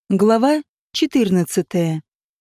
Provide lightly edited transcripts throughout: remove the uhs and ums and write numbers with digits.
Глава 14.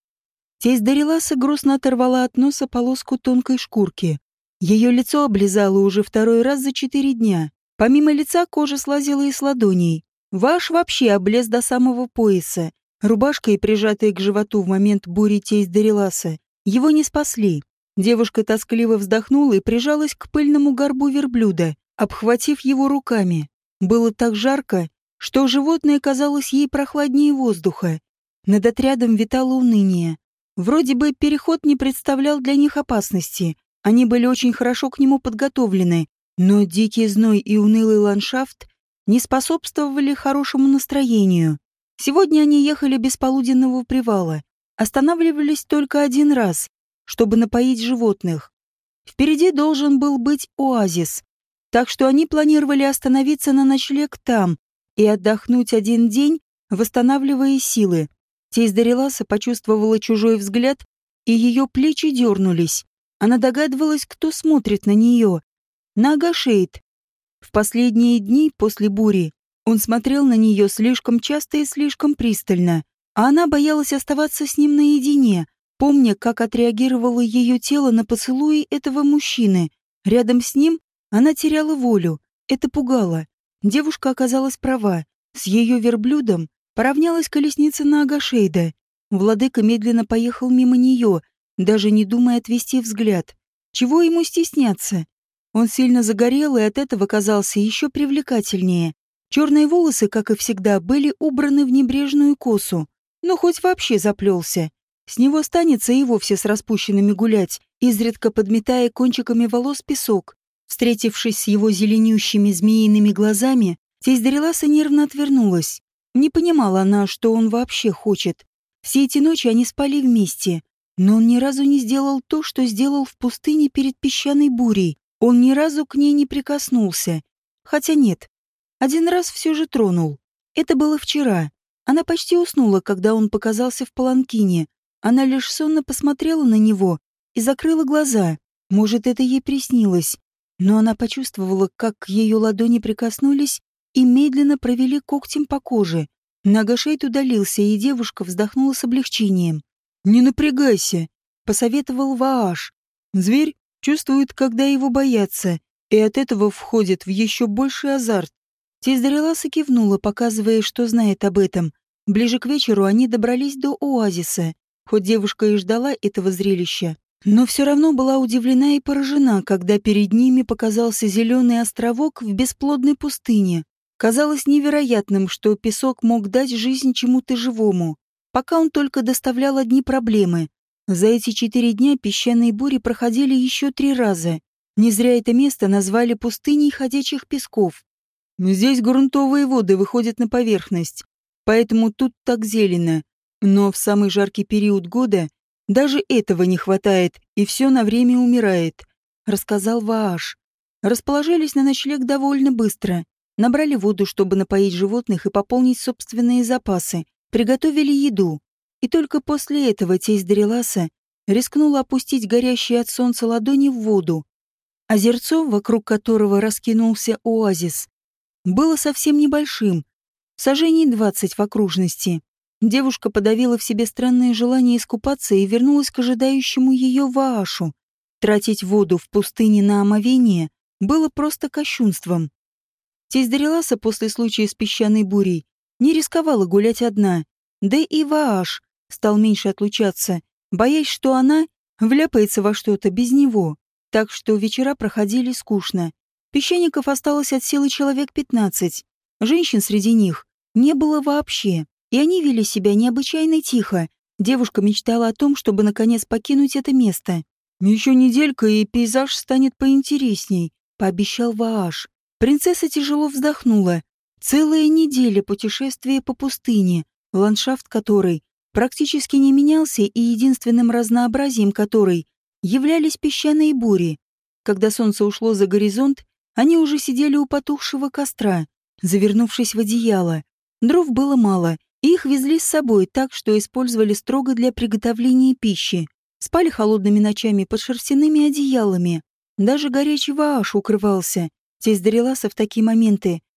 Тесть Дариласа грустно оторвала от носа полоску тонкой шкурки. Ее лицо облизало уже второй раз за 4 дня. Помимо лица кожа слазила и с ладоней. Ваш вообще облез до самого пояса. Рубашка и прижатая к животу в момент бури тесть Дариласа его не спасли. Девушка тоскливо вздохнула и прижалась к пыльному горбу верблюда, обхватив его руками. Было так жарко, что животное казалось ей прохладнее воздуха. Над отрядом витало уныние. Вроде бы переход не представлял для них опасности. Они были очень хорошо к нему подготовлены, но дикий зной и унылый ландшафт не способствовали хорошему настроению. Сегодня они ехали без полуденного привала, останавливались только один раз, чтобы напоить животных. Впереди должен был быть оазис, так что они планировали остановиться на ночлег там и отдохнуть один день, восстанавливая силы. Тесть Дариласа почувствовала чужой взгляд, и ее плечи дернулись. Она догадывалась, кто смотрит на нее. На Агашейд. В последние дни после бури он смотрел на нее слишком часто и слишком пристально, а она боялась оставаться с ним наедине, помня, как отреагировало ее тело на поцелуи этого мужчины. Рядом с ним она теряла волю. Это пугало. Девушка оказалась права. С ее верблюдом поравнялась колесница на Агашейда. Владыка медленно поехал мимо нее, даже не думая отвести взгляд. Чего ему стесняться? Он сильно загорел и от этого казался еще привлекательнее. Черные волосы, как и всегда, были убраны в небрежную косу. Но хоть вообще заплелся. С него станется и вовсе с распущенными гулять, изредка подметая кончиками волос песок. Встретившись с его зеленющими змеиными глазами, тесть Дариласа нервно отвернулась. Не понимала она, что он вообще хочет. Все эти ночи они спали вместе, но он ни разу не сделал то, что сделал в пустыне перед песчаной бурей. Он ни разу к ней не прикоснулся. Хотя нет, один раз все же тронул. Это было вчера. Она почти уснула, когда он показался в паланкине. Она лишь сонно посмотрела на него и закрыла глаза. Может, это ей приснилось. Но она почувствовала, как ее ладони прикоснулись и медленно провели когтем по коже. Нагашейд удалился, и девушка вздохнула с облегчением. «Не напрягайся», — посоветовал Вааш. «Зверь чувствует, когда его боятся, и от этого входит в еще больший азарт». Тесть Дариласа кивнула, показывая, что знает об этом. Ближе к вечеру они добрались до оазиса. Хоть девушка и ждала этого зрелища, но все равно была удивлена и поражена, когда перед ними показался зеленый островок в бесплодной пустыне. Казалось невероятным, что песок мог дать жизнь чему-то живому, пока он только доставлял одни проблемы. За эти 4 дня песчаные бури проходили еще 3 раза. Не зря это место назвали пустыней ходячих песков. Здесь грунтовые воды выходят на поверхность, поэтому тут так зелено. Но в самый жаркий период года даже этого не хватает, и все на время умирает, рассказал Вааш. Расположились на ночлег довольно быстро. Набрали воду, чтобы напоить животных и пополнить собственные запасы. Приготовили еду. И только после этого тесть Дариласа рискнула опустить горящие от солнца ладони в воду. Озерцо, вокруг которого раскинулся оазис, было совсем небольшим, сажений 20 в окружности. Девушка подавила в себе странное желание искупаться и вернулась к ожидающему ее Ваашу. Тратить воду в пустыне на омовение было просто кощунством. Тесть Дариласа после случая с песчаной бурей не рисковала гулять одна, да и Вааш стал меньше отлучаться, боясь, что она вляпается во что-то без него. Так что вечера проходили скучно. Песчаников осталось от силы человек 15. Женщин среди них не было вообще. И они вели себя необычайно тихо. Девушка мечтала о том, чтобы наконец покинуть это место. «Еще неделька, и пейзаж станет поинтересней», — пообещал Вааш. Принцесса тяжело вздохнула. Целая неделя путешествия по пустыне, ландшафт которой практически не менялся и единственным разнообразием которой являлись песчаные бури. Когда солнце ушло за горизонт, они уже сидели у потухшего костра, завернувшись в одеяло. Дров было мало, и их везли с собой так, что использовали строго для приготовления пищи. Спали холодными ночами под шерстяными одеялами. Даже горячий Вааш укрывался. Тесть Дариласа в такие моменты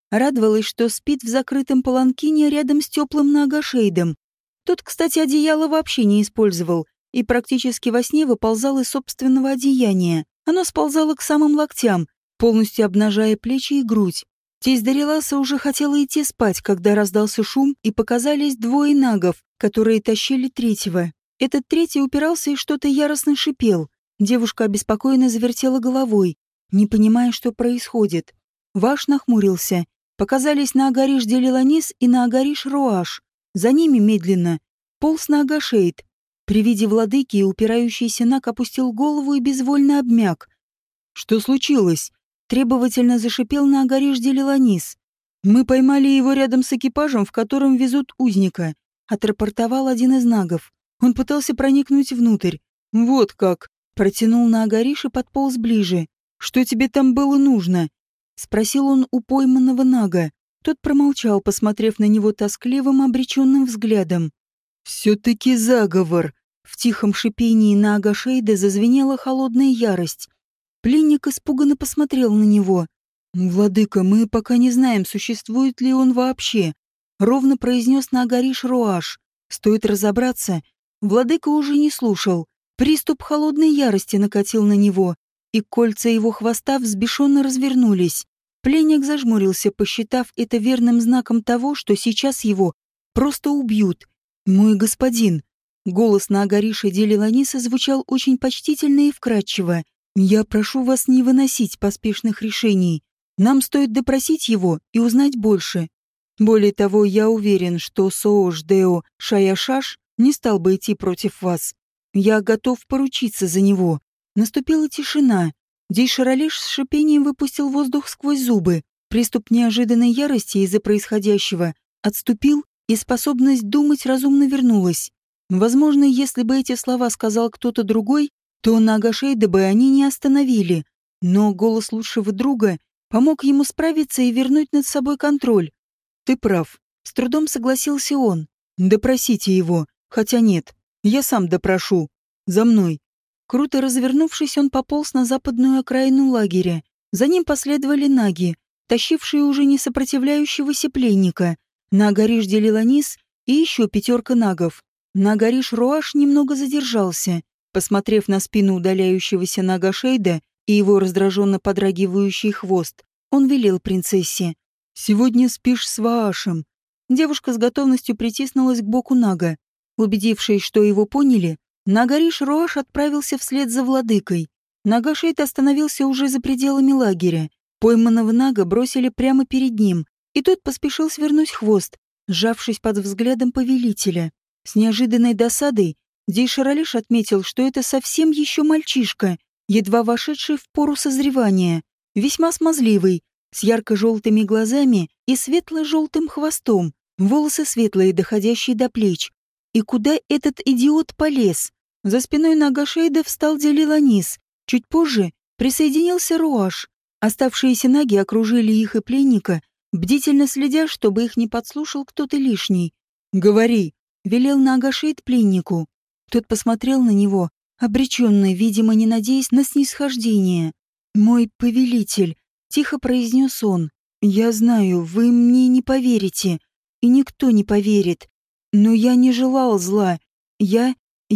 Радовалась, что спит в закрытом паланкине рядом с теплым Наагашейдом. Тот, кстати, одеяло вообще не использовал и практически во сне выползал из собственного одеяния. Оно сползало к самым локтям, полностью обнажая плечи и грудь. Тесть Дариласа уже хотела идти спать, когда раздался шум, и показались двое нагов, которые тащили третьего. Этот третий упирался и что-то яростно шипел. Девушка обеспокоенно завертела головой, не понимая, что происходит. Ваш нахмурился. Показались Наагариш Делиланис и Наагариш Руаш. За ними медленно полз Наагашейд. При виде владыки упирающийся Наг опустил голову и безвольно обмяк. «Что случилось?» — требовательно зашипел Наагариш Делиланис. «Мы поймали его рядом с экипажем, в котором везут узника», — отрапортовал один из нагов. Он пытался проникнуть внутрь. «Вот как!» — протянул Наагариш и подполз ближе. «Что тебе там было нужно?» — спросил он у пойманного нага. Тот промолчал, посмотрев на него тоскливым, обреченным взглядом. «Все-таки заговор!» В тихом шипении Наагашейда зазвенела холодная ярость. Пленник испуганно посмотрел на него. «Владыка, мы пока не знаем, существует ли он вообще», — ровно произнес Наагариш Руаш. «Стоит разобраться». Владыка уже не слушал. Приступ холодной ярости накатил на него, и кольца его хвоста взбешенно развернулись. Пленник зажмурился, посчитав это верным знаком того, что сейчас его просто убьют. «Мой господин», — голос Наагариша Делиланиса звучал очень почтительно и вкрадчиво, «я прошу вас не выносить поспешных решений. Нам стоит допросить его и узнать больше. Более того, я уверен, что Соош Део Шаяшаш не стал бы идти против вас. Я готов поручиться за него». Наступила тишина. Дейшаралеш с шипением выпустил воздух сквозь зубы. Приступ неожиданной ярости из-за происходящего отступил, и способность думать разумно вернулась. Возможно, если бы эти слова сказал кто-то другой, то Наагашейда бы они не остановили. Но голос лучшего друга помог ему справиться и вернуть над собой контроль. «Ты прав», — с трудом согласился он. «Допросите его. Хотя нет, я сам допрошу. За мной». Круто развернувшись, он пополз на западную окраину лагеря. За ним последовали наги, тащившие уже не сопротивляющегося пленника, Наагариш Делиланис и еще 5 нагов. Наагариш Руаш немного задержался, посмотрев на спину удаляющегося Наагашейда и его раздраженно подрагивающий хвост. Он велел принцессе: «Сегодня спишь с Ваашем». Девушка с готовностью притиснулась к боку нага. Убедившись, что его поняли, Наагариш Руаш отправился вслед за владыкой. Наагашейд остановился уже за пределами лагеря. Пойманного нага бросили прямо перед ним, и тот поспешил свернуть хвост, сжавшись под взглядом повелителя. С неожиданной досадой Дейшаралеш отметил, что это совсем еще мальчишка, едва вошедший в пору созревания, весьма смазливый, с ярко-желтыми глазами и светло-желтым хвостом, волосы светлые, доходящие до плеч. И куда этот идиот полез? За спиной Наагашейда встал Делиланис. Чуть позже присоединился Руаш. Оставшиеся наги окружили их и пленника, бдительно следя, чтобы их не подслушал кто-то лишний. «Говори», — велел Наагашейд пленнику. Тот посмотрел на него, обреченный, видимо, не надеясь на снисхождение. «Мой повелитель», — тихо произнес он, — «я знаю, вы мне не поверите, и никто не поверит. Но я не желал зла. Я...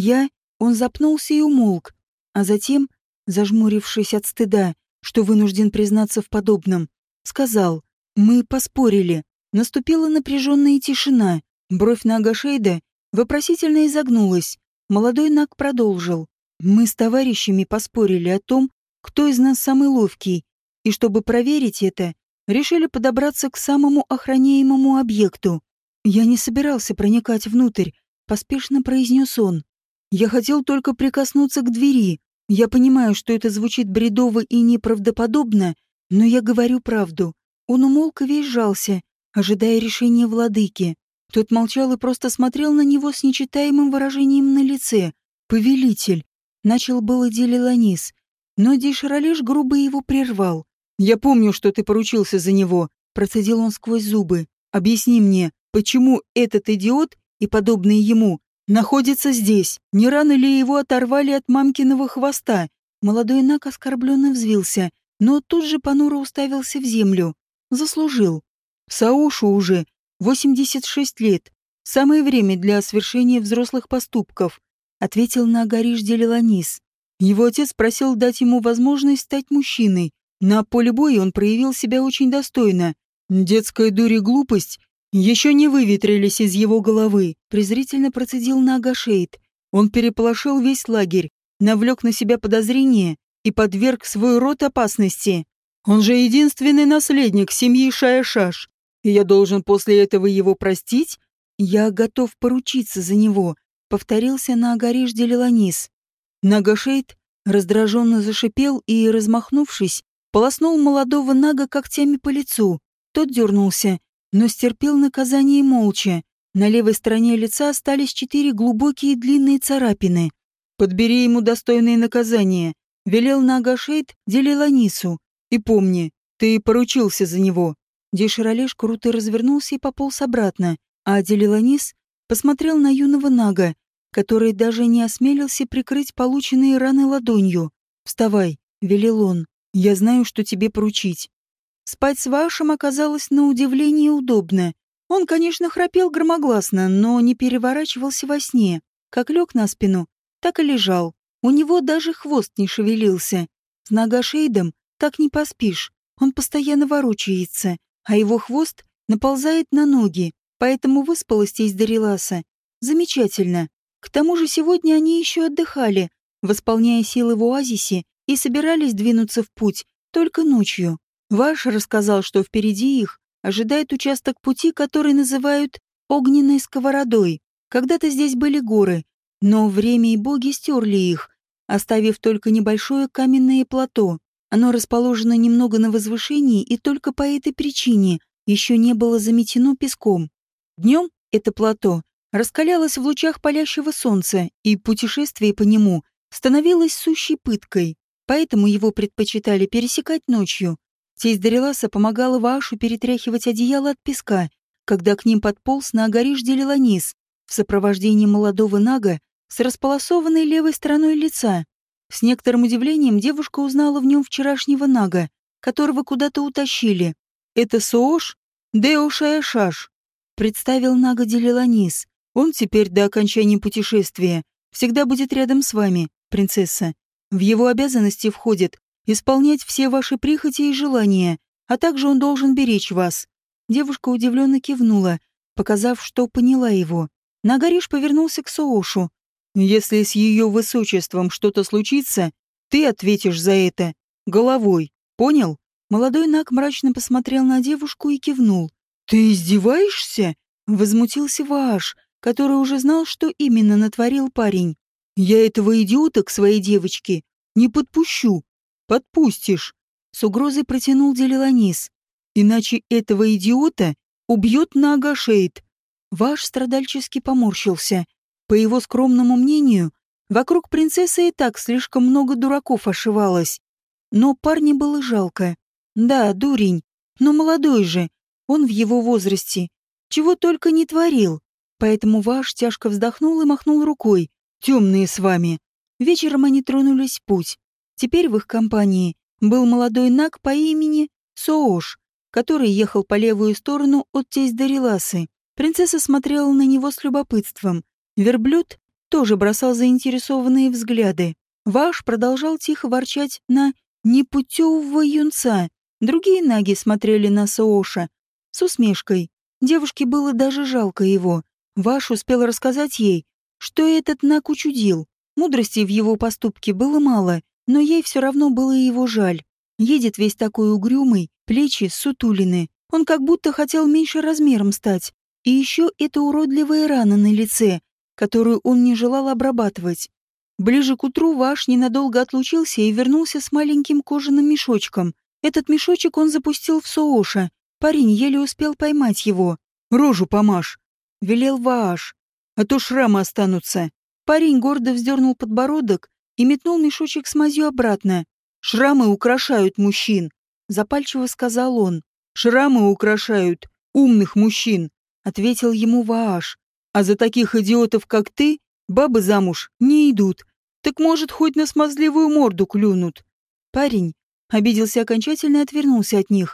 Он запнулся и умолк, а затем, зажмурившись от стыда, что вынужден признаться в подобном, сказал: «Мы поспорили». Наступила напряженная тишина. Бровь Наагашейда вопросительно изогнулась. Молодой наг продолжил: «Мы с товарищами поспорили о том, кто из нас самый ловкий, и чтобы проверить это, решили подобраться к самому охраняемому объекту. Я не собирался проникать внутрь», — поспешно произнес он. «Я хотел только прикоснуться к двери. Я понимаю, что это звучит бредово и неправдоподобно, но я говорю правду». Он умолк и весь сжался, ожидая решения владыки. Тот молчал и просто смотрел на него с нечитаемым выражением на лице. «Повелитель», — начал было Делиланис, но Дейшаралеш грубо его прервал. «Я помню, что ты поручился за него», — процедил он сквозь зубы. «Объясни мне, почему этот идиот и подобные ему находятся здесь? Не рано ли его оторвали от мамкиного хвоста?» Молодой наг оскорбленно взвился, но тут же понуро уставился в землю. Заслужил. Саушу уже 86 лет. Самое время для совершения взрослых поступков, ответил Наагариш Делиланис. Его отец просил дать ему возможность стать мужчиной. На поле боя он проявил себя очень достойно. Детская дурь и глупость еще не выветрились из его головы, презрительно процедил Наагашейд. Он переполошил весь лагерь, навлек на себя подозрения и подверг свой род опасности. Он же единственный наследник семьи Шаяшаш, и я должен после этого его простить? Я готов поручиться за него, повторился Наагариш Делиланис. Нагашейд раздраженно зашипел и, размахнувшись, полоснул молодого Нага когтями по лицу. Тот дернулся, но стерпел наказание молча. На левой стороне лица остались 4 глубокие длинные царапины. «Подбери ему достойное наказание», — велел Нагашейд Делиланису. «И помни, ты поручился за него». Деширалеш круто развернулся и пополз обратно, а Делиланис посмотрел на юного Нага, который даже не осмелился прикрыть полученные раны ладонью. «Вставай», — велел он, — «я знаю, что тебе поручить». Спать с Вашем оказалось на удивление удобно. Он, конечно, храпел громогласно, но не переворачивался во сне. Как лег на спину, так и лежал. У него даже хвост не шевелился. С Нагашейдом так не поспишь. Он постоянно ворочается, а его хвост наползает на ноги, поэтому выспалась тесть Дариласа. Замечательно. К тому же сегодня они еще отдыхали, восполняя силы в оазисе, и собирались двинуться в путь только ночью. Ваш рассказал, что впереди их ожидает участок пути, который называют огненной сковородой. Когда-то здесь были горы, но время и боги стерли их, оставив только небольшое каменное плато. Оно расположено немного на возвышении и только по этой причине еще не было заметено песком. Днем это плато раскалялось в лучах палящего солнца, и путешествие по нему становилось сущей пыткой, поэтому его предпочитали пересекать ночью. Тесть Дариласа помогала Ваашу перетряхивать одеяло от песка, когда к ним подполз Наагариш Делиланис в сопровождении молодого Нага с располосованной левой стороной лица. С некоторым удивлением девушка узнала в нем вчерашнего Нага, которого куда-то утащили. «Это Соош Део Шаяшаш», — представил Нага Делиланис. «Он теперь до окончания путешествия всегда будет рядом с вами, принцесса. В его обязанности входит исполнять все ваши прихоти и желания, а также он должен беречь вас». Девушка удивленно кивнула, показав, что поняла его. Наагариш повернулся к Соошу. «Если с ее высочеством что-то случится, ты ответишь за это головой. Понял?» Молодой Наг мрачно посмотрел на девушку и кивнул. «Ты издеваешься?» — возмутился Вааш, который уже знал, что именно натворил парень. «Я этого идиота к своей девочке не подпущу». «Подпустишь», — с угрозой протянул Делиланис. «Иначе этого идиота убьет Наагашейд». Ваш страдальчески поморщился. По его скромному мнению, вокруг принцессы и так слишком много дураков ошивалось. Но парня было жалко. Да, дурень, но молодой же, он в его возрасте. Чего только не творил. Поэтому Ваш тяжко вздохнул и махнул рукой. «Темные с вами». Вечером они тронулись в путь. Теперь в их компании был молодой Наг по имени Соош, который ехал по левую сторону от тесть Дариласы. Принцесса смотрела на него с любопытством. Верблюд тоже бросал заинтересованные взгляды. Ваш продолжал тихо ворчать на непутевого юнца. Другие наги смотрели на Сооша с усмешкой. Девушке было даже жалко его. Ваш успел рассказать ей, что этот наг учудил. Мудрости в его поступке было мало, но ей все равно было его жаль. Едет весь такой угрюмый, плечи сутулины. Он как будто хотел меньше размером стать. И еще эта уродливая рана на лице, которую он не желал обрабатывать. Ближе к утру Ваш ненадолго отлучился и вернулся с маленьким кожаным мешочком. Этот мешочек он запустил в Сооша. Парень еле успел поймать его. «Рожу помажь», — велел Вааш, — «а то шрамы останутся». Парень гордо вздернул подбородок и метнул мешочек с мазью обратно. «Шрамы украшают мужчин», — запальчиво сказал он. «Шрамы украшают умных мужчин», — ответил ему Вааш. «А за таких идиотов, как ты, бабы замуж не идут. Так, может, хоть на смазливую морду клюнут». Парень обиделся окончательно и отвернулся от них.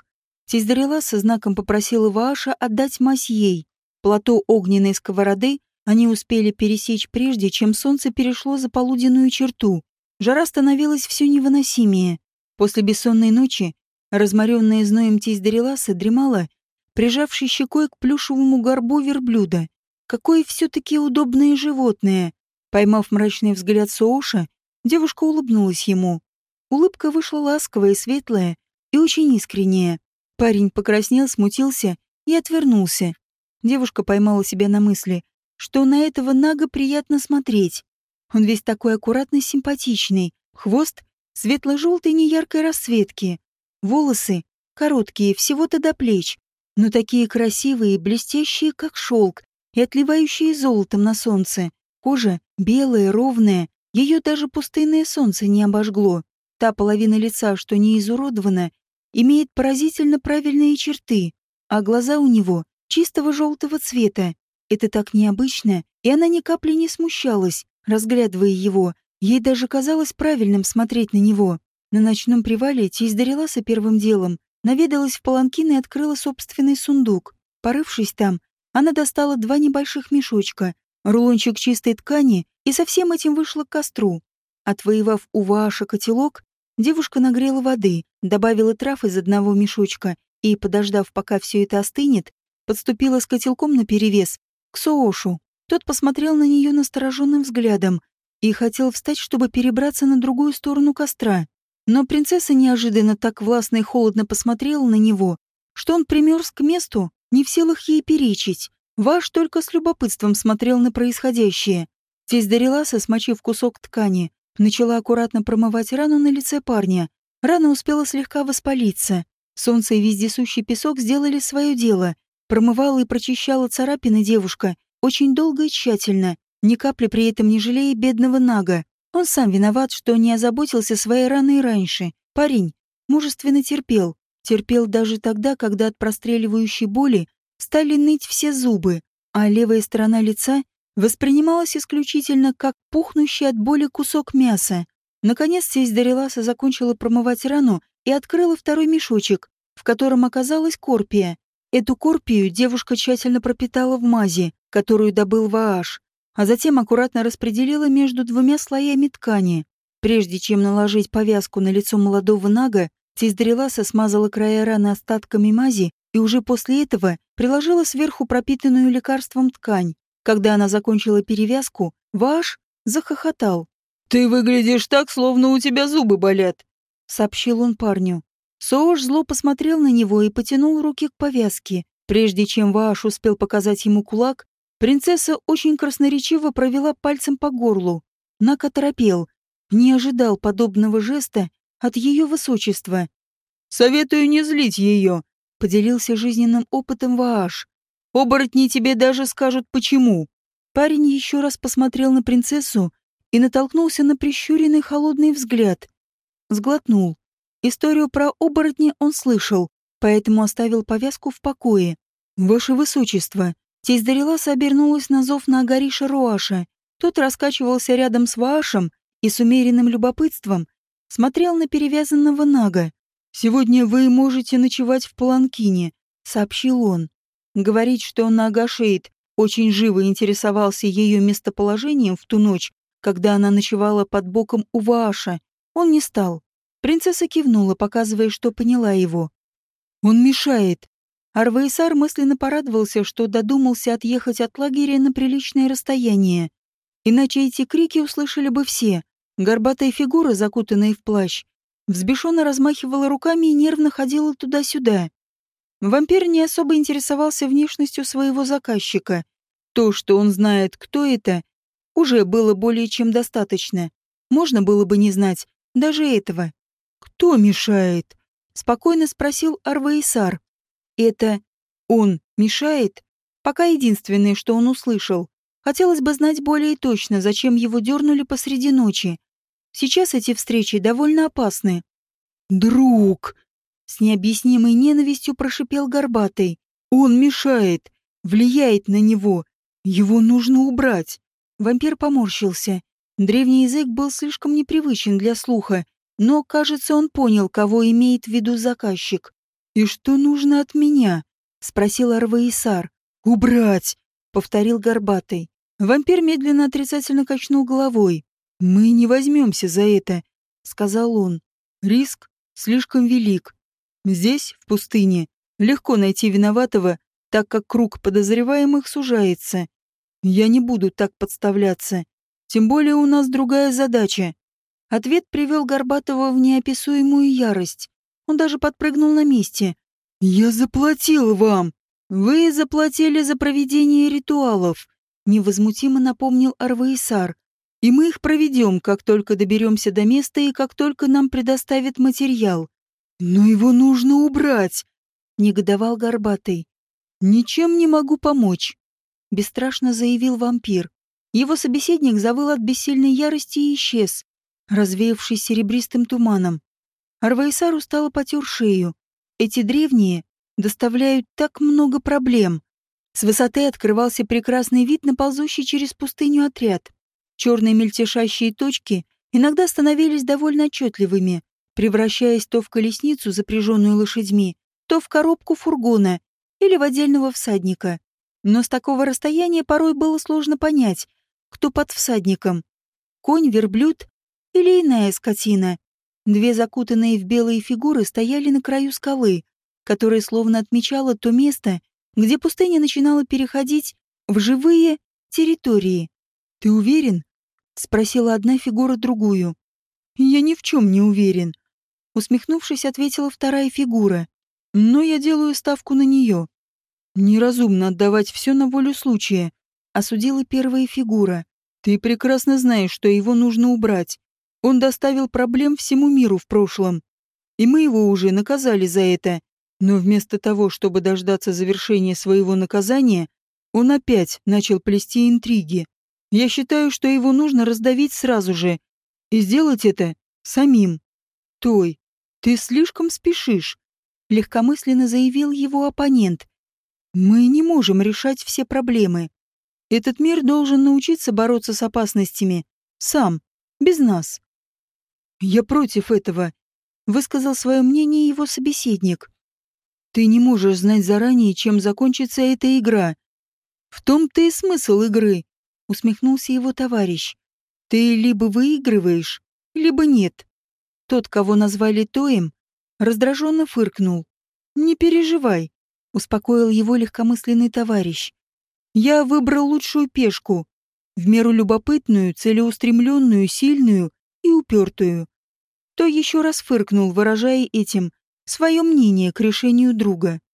Тесть Дарила со знаком попросила Вааша отдать мазь ей. Плато огненной сковороды они успели пересечь прежде, чем солнце перешло за полуденную черту. Жара становилась все невыносимее. После бессонной ночи, разморенная зноем тесть Дариласа дремала, прижавшись щекой к плюшевому горбу верблюда. Какое все-таки удобное животное! Поймав мрачный взгляд Сооша, девушка улыбнулась ему. Улыбка вышла ласковая, светлая и очень искренняя. Парень покраснел, смутился и отвернулся. Девушка поймала себя на мысли, что на этого Нага приятно смотреть. Он весь такой аккуратно симпатичный, хвост светло-желтой неяркой расцветки, волосы короткие, всего-то до плеч, но такие красивые, блестящие, как шелк, и отливающие золотом на солнце. Кожа белая, ровная, ее даже пустынное солнце не обожгло. Та половина лица, что не изуродована, имеет поразительно правильные черты, а глаза у него чистого желтого цвета. Это так необычно, и она ни капли не смущалась, разглядывая его. Ей даже казалось правильным смотреть на него. На ночном привале тесть Дариласа первым делом наведалась в паланкин и открыла собственный сундук. Порывшись там, она достала 2 небольших мешочка, рулончик чистой ткани, и со всем этим вышла к костру. Отвоевав у Вааша котелок, девушка нагрела воды, добавила трав из одного мешочка и, подождав, пока все это остынет, подступила с котелком наперевес к Соошу. Тот посмотрел на нее настороженным взглядом и хотел встать, чтобы перебраться на другую сторону костра. Но принцесса неожиданно так властно и холодно посмотрела на него, что он примерз к месту, не в силах ей перечить. Ваш только с любопытством смотрел на происходящее. Тесть Дариласа, смочив кусок ткани, начала аккуратно промывать рану на лице парня. Рана успела слегка воспалиться. Солнце и вездесущий песок сделали свое дело. Промывала и прочищала царапины девушка очень долго и тщательно, ни капли при этом не жалея бедного Нага. Он сам виноват, что не озаботился своей раной раньше. Парень мужественно терпел. Терпел даже тогда, когда от простреливающей боли стали ныть все зубы, а левая сторона лица воспринималась исключительно как пухнущий от боли кусок мяса. Наконец тесть Дариласа закончила промывать рану и открыла второй мешочек, в котором оказалась корпия. Эту корпию девушка тщательно пропитала в мази, которую добыл Вааш, а затем аккуратно распределила между 2 слоями ткани. Прежде чем наложить повязку на лицо молодого Нага, тесть Дариласа смазала края раны остатками мази и уже после этого приложила сверху пропитанную лекарством ткань. Когда она закончила перевязку, Вааш захохотал. «Ты выглядишь так, словно у тебя зубы болят», — сообщил он парню. Соош зло посмотрел на него и потянул руки к повязке. Прежде чем Вааш успел показать ему кулак, принцесса очень красноречиво провела пальцем по горлу. Наг оторопел, не ожидал подобного жеста от ее высочества. «Советую не злить ее», — поделился жизненным опытом Вааш. «Оборотни тебе даже скажут, почему». Парень еще раз посмотрел на принцессу и натолкнулся на прищуренный холодный взгляд. Сглотнул. Историю про оборотни он слышал, поэтому оставил повязку в покое. «Ваше высочество», тесть Дариласа обернулась на зов на Агариша Руаша. Тот раскачивался рядом с Ваашем и с умеренным любопытством смотрел на перевязанного Нага. «Сегодня вы можете ночевать в паланкине», — сообщил он. Говорить, что он Нагашейд очень живо интересовался ее местоположением в ту ночь, когда она ночевала под боком у Вааша, он не стал. Принцесса кивнула, показывая, что поняла его. «Он мешает». Арвейсар мысленно порадовался, что додумался отъехать от лагеря на приличное расстояние. Иначе эти крики услышали бы все. Горбатая фигура, закутанная в плащ, взбешенно размахивала руками и нервно ходила туда-сюда. Вампир не особо интересовался внешностью своего заказчика. То, что он знает, кто это, уже было более чем достаточно. Можно было бы не знать даже этого. «Кто мешает?» — спокойно спросил Арвейсар. «Это он мешает?» Пока единственное, что он услышал. Хотелось бы знать более точно, зачем его дернули посреди ночи. Сейчас эти встречи довольно опасны. «Друг!» — с необъяснимой ненавистью прошипел Горбатый. «Он мешает, влияет на него. Его нужно убрать». Вампир поморщился. Древний язык был слишком непривычен для слуха, но, кажется, он понял, кого имеет в виду заказчик. «И что нужно от меня?» — спросил Арваисар. «Убрать!» — повторил Горбатый. Вампир медленно отрицательно качнул головой. «Мы не возьмемся за это», — сказал он. «Риск слишком велик. Здесь, в пустыне, легко найти виноватого, так как круг подозреваемых сужается. Я не буду так подставляться. Тем более у нас другая задача». Ответ привел Горбатого в неописуемую ярость. Он даже подпрыгнул на месте. «Я заплатил вам!» «Вы заплатили за проведение ритуалов», — невозмутимо напомнил Арваисар. «И мы их проведем, как только доберемся до места и как только нам предоставят материал». «Но его нужно убрать», — негодовал Горбатый. «Ничем не могу помочь», — бесстрашно заявил вампир. Его собеседник завыл от бессильной ярости и исчез, развеявшись серебристым туманом. Арваисар устало потер шею. Эти древние доставляют так много проблем. С высоты открывался прекрасный вид на ползущий через пустыню отряд. Черные мельтешащие точки иногда становились довольно отчетливыми, превращаясь то в колесницу, запряженную лошадьми, то в коробку фургона или в отдельного всадника. Но с такого расстояния порой было сложно понять, кто под всадником. Конь, верблюд или иная скотина. Две закутанные в белые фигуры стояли на краю скалы, которая словно отмечала то место, где пустыня начинала переходить в живые территории. «Ты уверен?» — спросила одна фигура другую. «Я ни в чем не уверен», — усмехнувшись, ответила вторая фигура. «Но я делаю ставку на нее». «Неразумно отдавать все на волю случая», — осудила первая фигура. «Ты прекрасно знаешь, что его нужно убрать. Он доставил проблем всему миру в прошлом, и мы его уже наказали за это. Но вместо того, чтобы дождаться завершения своего наказания, он опять начал плести интриги. Я считаю, что его нужно раздавить сразу же и сделать это самим». «Той, ты слишком спешишь», — легкомысленно заявил его оппонент. «Мы не можем решать все проблемы. Этот мир должен научиться бороться с опасностями сам, без нас». «Я против этого», — высказал свое мнение его собеседник. «Ты не можешь знать заранее, чем закончится эта игра». «В том-то и смысл игры», — усмехнулся его товарищ. «Ты либо выигрываешь, либо нет». Тот, кого назвали Тоем, раздраженно фыркнул. «Не переживай», — успокоил его легкомысленный товарищ. «Я выбрал лучшую пешку, в меру любопытную, целеустремленную, сильную и упертую». То еще раз фыркнул, выражая этим свое мнение к решению друга.